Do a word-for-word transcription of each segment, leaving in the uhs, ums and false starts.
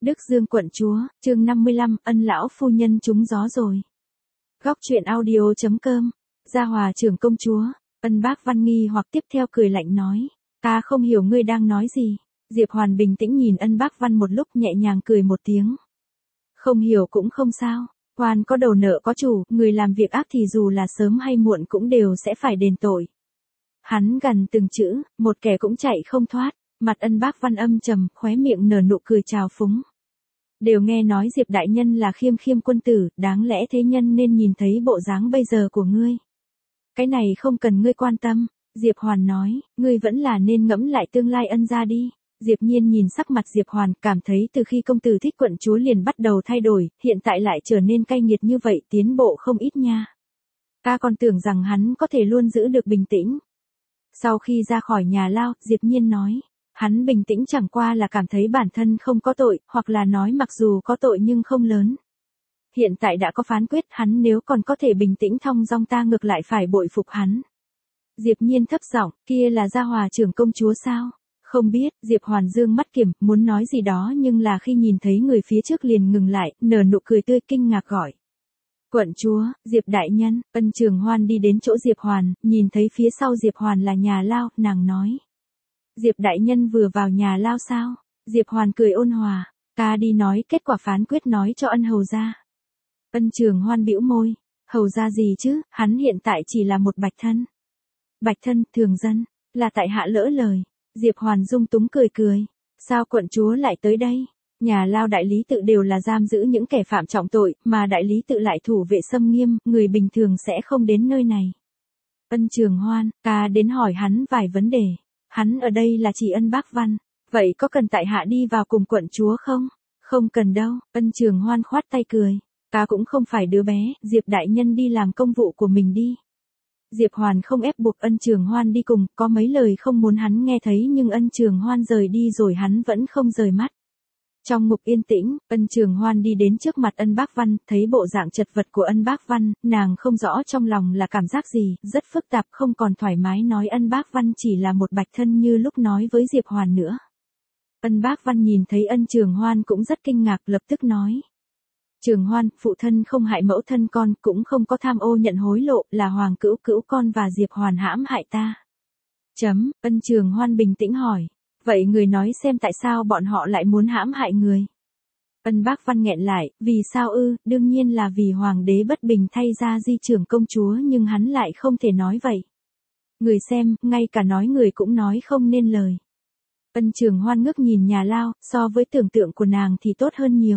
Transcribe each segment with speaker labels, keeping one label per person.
Speaker 1: Đức Dương quận chúa, chương năm mươi lăm, ân lão phu nhân trúng gió rồi. Góc truyện audio chấm com, Gia Hòa trưởng công chúa, Ân Bác Văn nghi hoặc tiếp theo cười lạnh nói, ta không hiểu ngươi đang nói gì. Diệp Hoàn bình tĩnh nhìn Ân Bác Văn một lúc nhẹ nhàng cười một tiếng. Không hiểu cũng không sao, quan có đầu nợ có chủ, người làm việc ác thì dù là sớm hay muộn cũng đều sẽ phải đền tội. Hắn gần từng chữ, một kẻ cũng chạy không thoát, mặt Ân Bác Văn âm trầm, khóe miệng nở nụ cười trào phúng. Đều nghe nói Diệp đại nhân là khiêm khiêm quân tử, đáng lẽ thế nhân nên nhìn thấy bộ dáng bây giờ của ngươi. Cái này không cần ngươi quan tâm, Diệp Hoàn nói, ngươi vẫn là nên ngẫm lại tương lai Ân gia đi. Diệp Nhiên nhìn sắc mặt Diệp Hoàn, cảm thấy từ khi công tử thích quận chúa liền bắt đầu thay đổi, hiện tại lại trở nên cay nghiệt như vậy, tiến bộ không ít nha. Ta còn tưởng rằng hắn có thể luôn giữ được bình tĩnh. Sau khi ra khỏi nhà lao, Diệp Nhiên nói, hắn bình tĩnh chẳng qua là cảm thấy bản thân không có tội, hoặc là nói mặc dù có tội nhưng không lớn. Hiện tại đã có phán quyết, hắn nếu còn có thể bình tĩnh thong dong ta ngược lại phải bội phục hắn. Diệp Nhiên thấp giọng, kia là Gia Hòa trưởng công chúa sao? Không biết, Diệp Hoàn dương mắt kiểm, muốn nói gì đó nhưng là khi nhìn thấy người phía trước liền ngừng lại, nở nụ cười tươi kinh ngạc gọi. Quận chúa, Diệp đại nhân, Ân Trường Hoan đi đến chỗ Diệp Hoàn, nhìn thấy phía sau Diệp Hoàn là nhà lao, nàng nói. Diệp đại nhân vừa vào nhà lao sao? Diệp Hoàn cười ôn hòa, ta đi nói kết quả phán quyết nói cho Ân hầu gia. Ân Trường Hoan bĩu môi, hầu gia gì chứ, hắn hiện tại chỉ là một bạch thân. Bạch thân, thường dân, là tại hạ lỡ lời. Diệp Hoàn dung túng cười cười, sao quận chúa lại tới đây? Nhà lao đại lý tự đều là giam giữ những kẻ phạm trọng tội, mà đại lý tự lại thủ vệ xâm nghiêm, người bình thường sẽ không đến nơi này. Ân Trường Hoan, ta đến hỏi hắn vài vấn đề. Hắn ở đây là chỉ Ân Bác Văn, vậy có cần tại hạ đi vào cùng quận chúa không? Không cần đâu, Ân Trường Hoan khoát tay cười, ta cũng không phải đứa bé, Diệp đại nhân đi làm công vụ của mình đi. Diệp Hoàn không ép buộc Ân Trường Hoan đi cùng, có mấy lời không muốn hắn nghe thấy nhưng Ân Trường Hoan rời đi rồi hắn vẫn không rời mắt. Trong ngục yên tĩnh, Ân Trường Hoan đi đến trước mặt Ân Bác Văn, thấy bộ dạng chật vật của Ân Bác Văn, nàng không rõ trong lòng là cảm giác gì, rất phức tạp không còn thoải mái nói Ân Bác Văn chỉ là một bạch thân như lúc nói với Diệp Hoàn nữa. Ân Bác Văn nhìn thấy Ân Trường Hoan cũng rất kinh ngạc lập tức nói. Trường Hoan, phụ thân không hại mẫu thân con, cũng không có tham ô nhận hối lộ, là Hoàng cữu cữu con và Diệp Hoàn hãm hại ta. Chấm, Ân Trường Hoan bình tĩnh hỏi. Vậy người nói xem tại sao bọn họ lại muốn hãm hại người? Ân Bác Văn nghẹn lại, vì sao ư, đương nhiên là vì Hoàng đế bất bình thay ra di trưởng công chúa nhưng hắn lại không thể nói vậy. Người xem, ngay cả nói người cũng nói không nên lời. Ân Trường Hoan ngước nhìn nhà lao, so với tưởng tượng của nàng thì tốt hơn nhiều.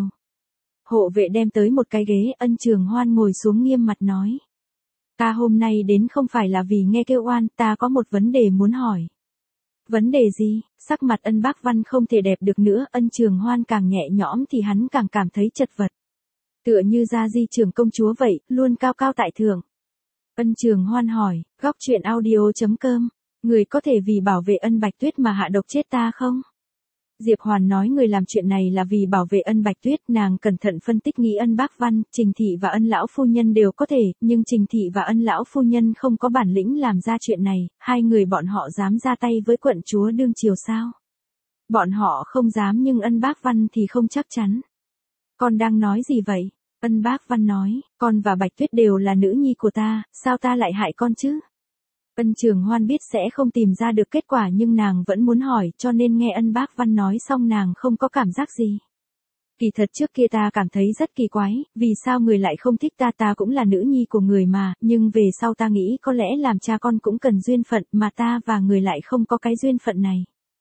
Speaker 1: Hộ vệ đem tới một cái ghế, Ân Trường Hoan ngồi xuống nghiêm mặt nói. Ta hôm nay đến không phải là vì nghe kêu oan, ta có một vấn đề muốn hỏi. Vấn đề gì? Sắc mặt Ân Bác Văn không thể đẹp được nữa, Ân Trường Hoan càng nhẹ nhõm thì hắn càng cảm thấy chật vật. Tựa như Gia Di trưởng công chúa vậy, luôn cao cao tại thượng. Ân Trường Hoan hỏi, góc truyện audio chấm com, người có thể vì bảo vệ Ân Bạch Tuyết mà hạ độc chết ta không? Diệp Hoàn nói người làm chuyện này là vì bảo vệ Ân Bạch Tuyết, nàng cẩn thận phân tích nghĩ Ân Bác Văn, Trình thị và Ân lão phu nhân đều có thể, nhưng Trình thị và Ân lão phu nhân không có bản lĩnh làm ra chuyện này, hai người bọn họ dám ra tay với quận chúa đương triều sao? Bọn họ không dám nhưng Ân Bác Văn thì không chắc chắn. Con đang nói gì vậy? Ân Bác Văn nói, con và Bạch Tuyết đều là nữ nhi của ta, sao ta lại hại con chứ? Ân Trường Hoan biết sẽ không tìm ra được kết quả nhưng nàng vẫn muốn hỏi cho nên nghe Ân Bác Văn nói xong nàng không có cảm giác gì. Kỳ thật trước kia ta cảm thấy rất kỳ quái, vì sao người lại không thích ta, ta cũng là nữ nhi của người mà, nhưng về sau ta nghĩ có lẽ làm cha con cũng cần duyên phận mà ta và người lại không có cái duyên phận này.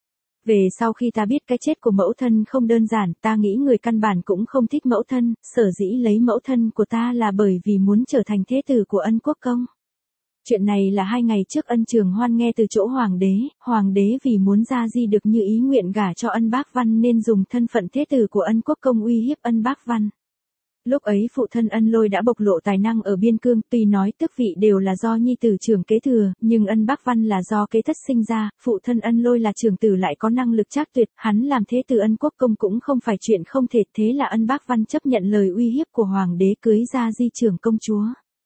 Speaker 1: Về sau khi ta biết cái chết của mẫu thân không đơn giản, ta nghĩ người căn bản cũng không thích mẫu thân, sở dĩ lấy mẫu thân của ta là bởi vì muốn trở thành thế tử của Ân quốc công. Chuyện này là hai ngày trước Ân Trường Hoan nghe từ chỗ Hoàng đế, Hoàng đế vì muốn Gia Di được như ý nguyện gả cho Ân Bác Văn nên dùng thân phận thế tử của Ân quốc công uy hiếp Ân Bác Văn. Lúc ấy phụ thân Ân Lôi đã bộc lộ tài năng ở biên cương, tuy nói tước vị đều là do nhi tử trưởng kế thừa, nhưng Ân Bác Văn là do kế thất sinh ra, phụ thân Ân Lôi là trưởng tử lại có năng lực trác tuyệt, hắn làm thế tử Ân quốc công cũng không phải chuyện không thể, thế là Ân Bác Văn chấp nhận lời uy hiếp của Hoàng đế cưới Gia Di trưởng công chúa.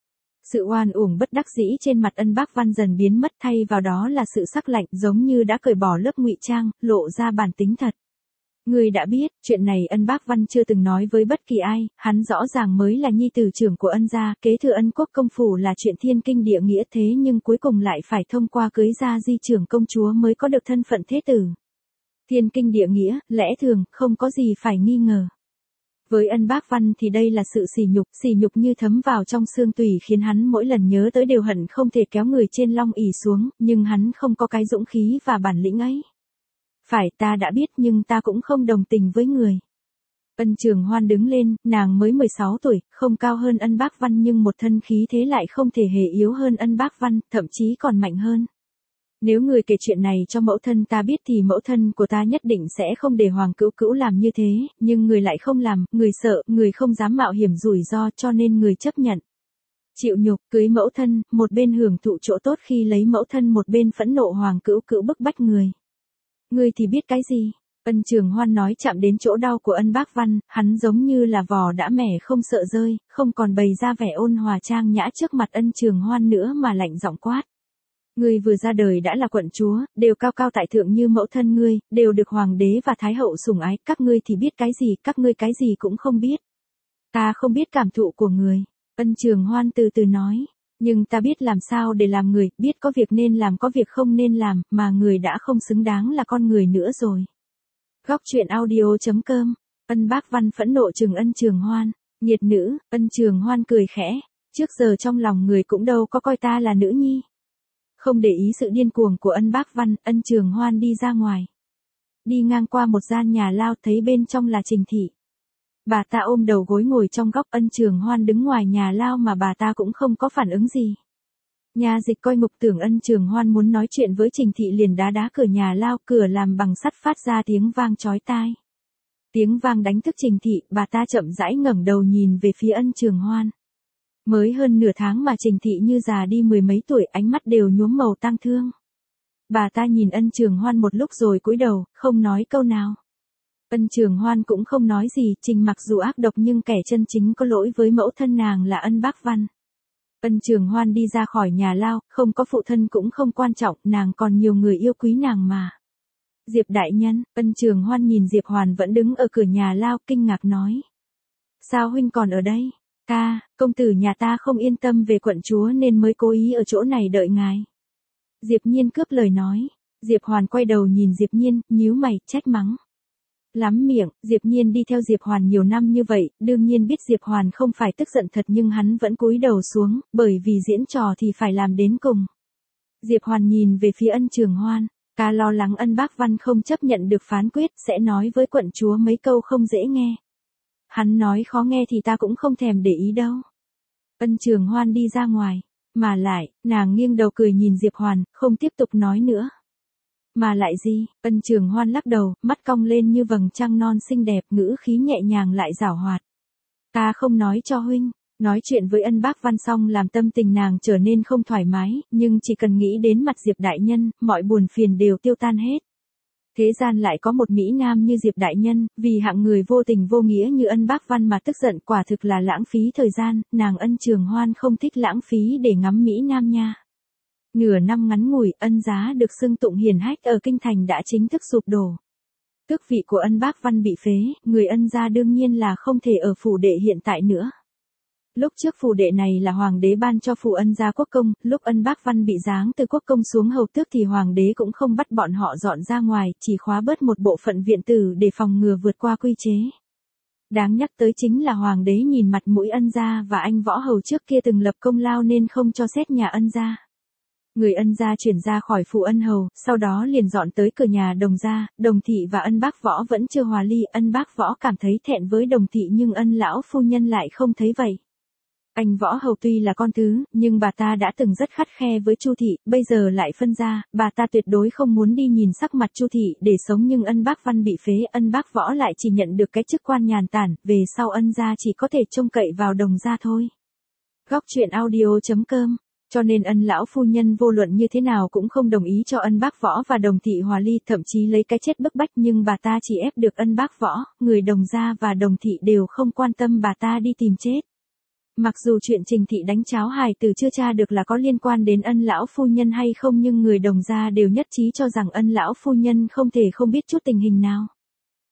Speaker 1: Sự oan uổng bất đắc dĩ trên mặt Ân Bác Văn dần biến mất, thay vào đó là sự sắc lạnh, giống như đã cởi bỏ lớp ngụy trang, lộ ra bản tính thật. Ngươi đã biết, chuyện này Ân Bác Văn chưa từng nói với bất kỳ ai, hắn rõ ràng mới là nhi tử trưởng của Ân gia, kế thừa Ân quốc công phủ là chuyện thiên kinh địa nghĩa thế nhưng cuối cùng lại phải thông qua cưới gia di trưởng công chúa mới có được thân phận thế tử. Thiên kinh địa nghĩa, lẽ thường, không có gì phải nghi ngờ. Với Ân Bác Văn thì đây là sự sỉ nhục, sỉ nhục như thấm vào trong xương tủy khiến hắn mỗi lần nhớ tới đều hận không thể kéo người trên long ỷ xuống, nhưng hắn không có cái dũng khí và bản lĩnh ấy. Phải, ta đã biết nhưng ta cũng không đồng tình với người. Ân Trường Hoan đứng lên, nàng mới mười sáu tuổi, không cao hơn Ân Bác Văn nhưng một thân khí thế lại không thể hề yếu hơn Ân Bác Văn, thậm chí còn mạnh hơn. Nếu người kể chuyện này cho mẫu thân ta biết thì mẫu thân của ta nhất định sẽ không để Hoàng Cữu Cữu làm như thế, nhưng người lại không làm, người sợ, người không dám mạo hiểm rủi ro cho nên người chấp nhận. Chịu nhục, cưới mẫu thân, một bên hưởng thụ chỗ tốt khi lấy mẫu thân một bên phẫn nộ Hoàng Cữu Cữu bức bách người. Ngươi thì biết cái gì? Ân Trường Hoan nói chạm đến chỗ đau của Ân Bác Văn, hắn giống như là vò đã mẻ không sợ rơi, không còn bày ra vẻ ôn hòa trang nhã trước mặt Ân Trường Hoan nữa mà lạnh giọng quát. Ngươi vừa ra đời đã là quận chúa, đều cao cao tại thượng như mẫu thân ngươi, đều được hoàng đế và thái hậu sủng ái, các ngươi thì biết cái gì, các ngươi cái gì cũng không biết. Ta không biết cảm thụ của người, Ân Trường Hoan từ từ nói, nhưng ta biết làm sao để làm người, biết có việc nên làm có việc không nên làm, mà người đã không xứng đáng là con người nữa rồi. Góc truyện audio chấm com, Ân Bác Văn phẫn nộ trừng Ân Trường Hoan, nhiệt nữ, Ân Trường Hoan cười khẽ, trước giờ trong lòng người cũng đâu có coi ta là nữ nhi. Không để ý sự điên cuồng của Ân Bác Văn, Ân Trường Hoan đi ra ngoài. Đi ngang qua một gian nhà lao thấy bên trong là Trình Thị. Bà ta ôm đầu gối ngồi trong góc, Ân Trường Hoan đứng ngoài nhà lao mà bà ta cũng không có phản ứng gì. Nhà dịch coi mục tưởng Ân Trường Hoan muốn nói chuyện với Trình Thị liền đá đá cửa nhà lao, cửa làm bằng sắt phát ra tiếng vang chói tai. Tiếng vang đánh thức Trình Thị, bà ta chậm rãi ngẩng đầu nhìn về phía Ân Trường Hoan. Mới hơn nửa tháng mà Trình Thị như già đi mười mấy tuổi, ánh mắt đều nhuốm màu tang thương. Bà ta nhìn Ân Trường Hoan một lúc rồi cúi đầu, không nói câu nào. Ân Trường Hoan cũng không nói gì, Trình mặc dù ác độc nhưng kẻ chân chính có lỗi với mẫu thân nàng là Ân Bác Văn. Ân Trường Hoan đi ra khỏi nhà lao, không có phụ thân cũng không quan trọng, nàng còn nhiều người yêu quý nàng mà. Diệp đại nhân, Ân Trường Hoan nhìn Diệp Hoàn vẫn đứng ở cửa nhà lao, kinh ngạc nói. Sao huynh còn ở đây? Ca, công tử nhà ta không yên tâm về quận chúa nên mới cố ý ở chỗ này đợi ngài. Diệp Nhiên cướp lời nói. Diệp Hoàn quay đầu nhìn Diệp Nhiên, nhíu mày, trách mắng. Lắm miệng, Diệp Nhiên đi theo Diệp Hoàn nhiều năm như vậy, đương nhiên biết Diệp Hoàn không phải tức giận thật nhưng hắn vẫn cúi đầu xuống, bởi vì diễn trò thì phải làm đến cùng. Diệp Hoàn nhìn về phía Ân Trường Hoan, ca lo lắng Ân Bác Văn không chấp nhận được phán quyết, sẽ nói với quận chúa mấy câu không dễ nghe. Hắn nói khó nghe thì ta cũng không thèm để ý đâu. Ân Trường Hoan đi ra ngoài, mà lại, nàng nghiêng đầu cười nhìn Diệp Hoàn, không tiếp tục nói nữa. Mà lại gì? Ân Trường Hoan lắc đầu, mắt cong lên như vầng trăng non xinh đẹp, ngữ khí nhẹ nhàng lại giảo hoạt. Ta không nói cho huynh. Nói chuyện với Ân Bác Văn xong làm tâm tình nàng trở nên không thoải mái, nhưng chỉ cần nghĩ đến mặt Diệp đại nhân, mọi buồn phiền đều tiêu tan hết. Thế gian lại có một Mỹ Nam như Diệp đại nhân, vì hạng người vô tình vô nghĩa như Ân Bác Văn mà tức giận, quả thực là lãng phí thời gian, nàng Ân Trường Hoan không thích lãng phí để ngắm Mỹ Nam nha. Nửa năm ngắn ngủi, Ân gia được xưng tụng hiển hách ở kinh thành đã chính thức sụp đổ. Tước vị của Ân Bác Văn bị phế, người Ân gia đương nhiên là không thể ở phủ đệ hiện tại nữa. Lúc trước phủ đệ này là hoàng đế ban cho phủ Ân gia quốc công, lúc Ân Bác Văn bị giáng từ quốc công xuống hầu tước thì hoàng đế cũng không bắt bọn họ dọn ra ngoài, chỉ khóa bớt một bộ phận viện tử để phòng ngừa vượt qua quy chế. Đáng nhắc tới chính là hoàng đế nhìn mặt mũi Ân gia và anh võ hầu trước kia từng lập công lao nên không cho xét nhà Ân gia. Người Ân gia chuyển ra khỏi phủ Ân hầu, sau đó liền dọn tới cửa nhà Đồng gia, Đồng thị và Ân Bác võ vẫn chưa hòa ly, Ân Bác võ cảm thấy thẹn với Đồng thị nhưng Ân lão phu nhân lại không thấy vậy. Anh võ hầu tuy là con thứ, nhưng bà ta đã từng rất khắt khe với Chu thị, bây giờ lại phân ra, bà ta tuyệt đối không muốn đi nhìn sắc mặt Chu thị để sống nhưng Ân Bác Văn bị phế, Ân Bác võ lại chỉ nhận được cái chức quan nhàn tản, về sau Ân gia chỉ có thể trông cậy vào Đồng gia thôi. Góc truyện audio chấm com. Cho nên Ân lão phu nhân vô luận như thế nào cũng không đồng ý cho Ân Bác võ và Đồng thị hòa ly, thậm chí lấy cái chết bức bách, nhưng bà ta chỉ ép được Ân Bác võ, người Đồng gia và Đồng thị đều không quan tâm bà ta đi tìm chết. Mặc dù chuyện Trình thị đánh cháo hài tử chưa tra được là có liên quan đến Ân lão phu nhân hay không nhưng người Đồng gia đều nhất trí cho rằng Ân lão phu nhân không thể không biết chút tình hình nào.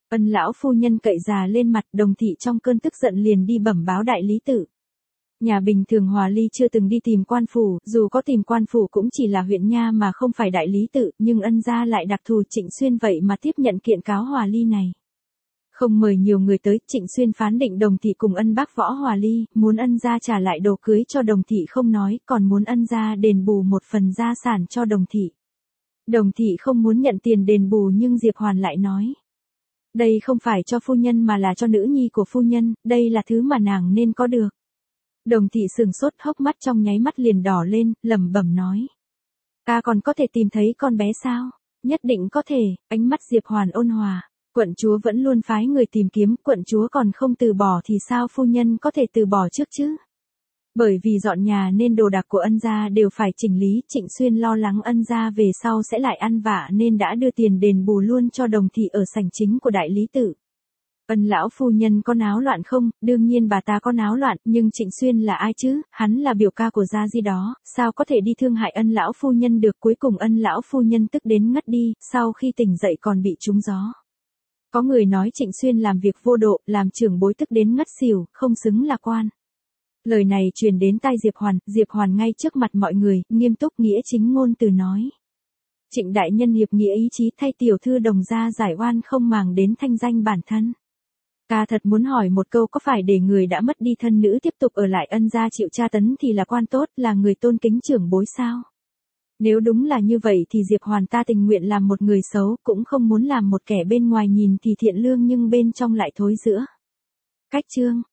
Speaker 1: Ân lão phu nhân cậy già lên mặt, Đồng thị trong cơn tức giận liền đi bẩm báo đại lý tự. Nhà bình thường Hòa Ly chưa từng đi tìm quan phủ, dù có tìm quan phủ cũng chỉ là huyện nha mà không phải đại lý tự, nhưng ân gia lại đặc thù Trịnh Xuyên vậy mà tiếp nhận kiện cáo Hòa Ly này. Không mời nhiều người tới, Trịnh Xuyên phán định Đồng thị cùng ân bác Võ Hòa Ly, muốn ân gia trả lại đồ cưới cho Đồng thị không nói, còn muốn ân gia đền bù một phần gia sản cho Đồng thị. Đồng thị không muốn nhận tiền đền bù nhưng Diệp Hoàn lại nói. Đây không phải cho phu nhân mà là cho nữ nhi của phu nhân, đây là thứ mà nàng nên có được. Đồng thị sừng sốt, hốc mắt trong nháy mắt liền đỏ lên, lẩm bẩm nói. Ta còn có thể tìm thấy con bé sao? Nhất định có thể, ánh mắt Diệp Hoàn ôn hòa. Quận chúa vẫn luôn phái người tìm kiếm, quận chúa còn không từ bỏ thì sao phu nhân có thể từ bỏ trước chứ? Bởi vì dọn nhà nên đồ đạc của ân gia đều phải chỉnh lý, Trịnh Xuyên lo lắng ân gia về sau sẽ lại ăn vạ nên đã đưa tiền đền bù luôn cho Đồng thị ở sảnh chính của đại lý tự. Ân lão phu nhân có náo loạn không? Đương nhiên bà ta có náo loạn, nhưng Trịnh Xuyên là ai chứ? Hắn là biểu ca của Gia Di đó, sao có thể đi thương hại ân lão phu nhân được? Cuối cùng ân lão phu nhân tức đến ngất đi, sau khi tỉnh dậy còn bị trúng gió. Có người nói Trịnh Xuyên làm việc vô độ, làm trưởng bối tức đến ngất xỉu, không xứng là quan. Lời này truyền đến tai Diệp Hoàn, Diệp Hoàn ngay trước mặt mọi người, nghiêm túc nghĩa chính ngôn từ nói. Trịnh đại nhân hiệp nghĩa ý chí thay tiểu thư Đồng gia giải oan không màng đến thanh danh bản thân. Ta thật muốn hỏi một câu, có phải để người đã mất đi thân nữ tiếp tục ở lại ân gia chịu tra tấn thì là quan tốt, là người tôn kính trưởng bối sao? Nếu đúng là như vậy thì Diệp Hoàn ta tình nguyện làm một người xấu, cũng không muốn làm một kẻ bên ngoài nhìn thì thiện lương nhưng bên trong lại thối rữa. Cách chương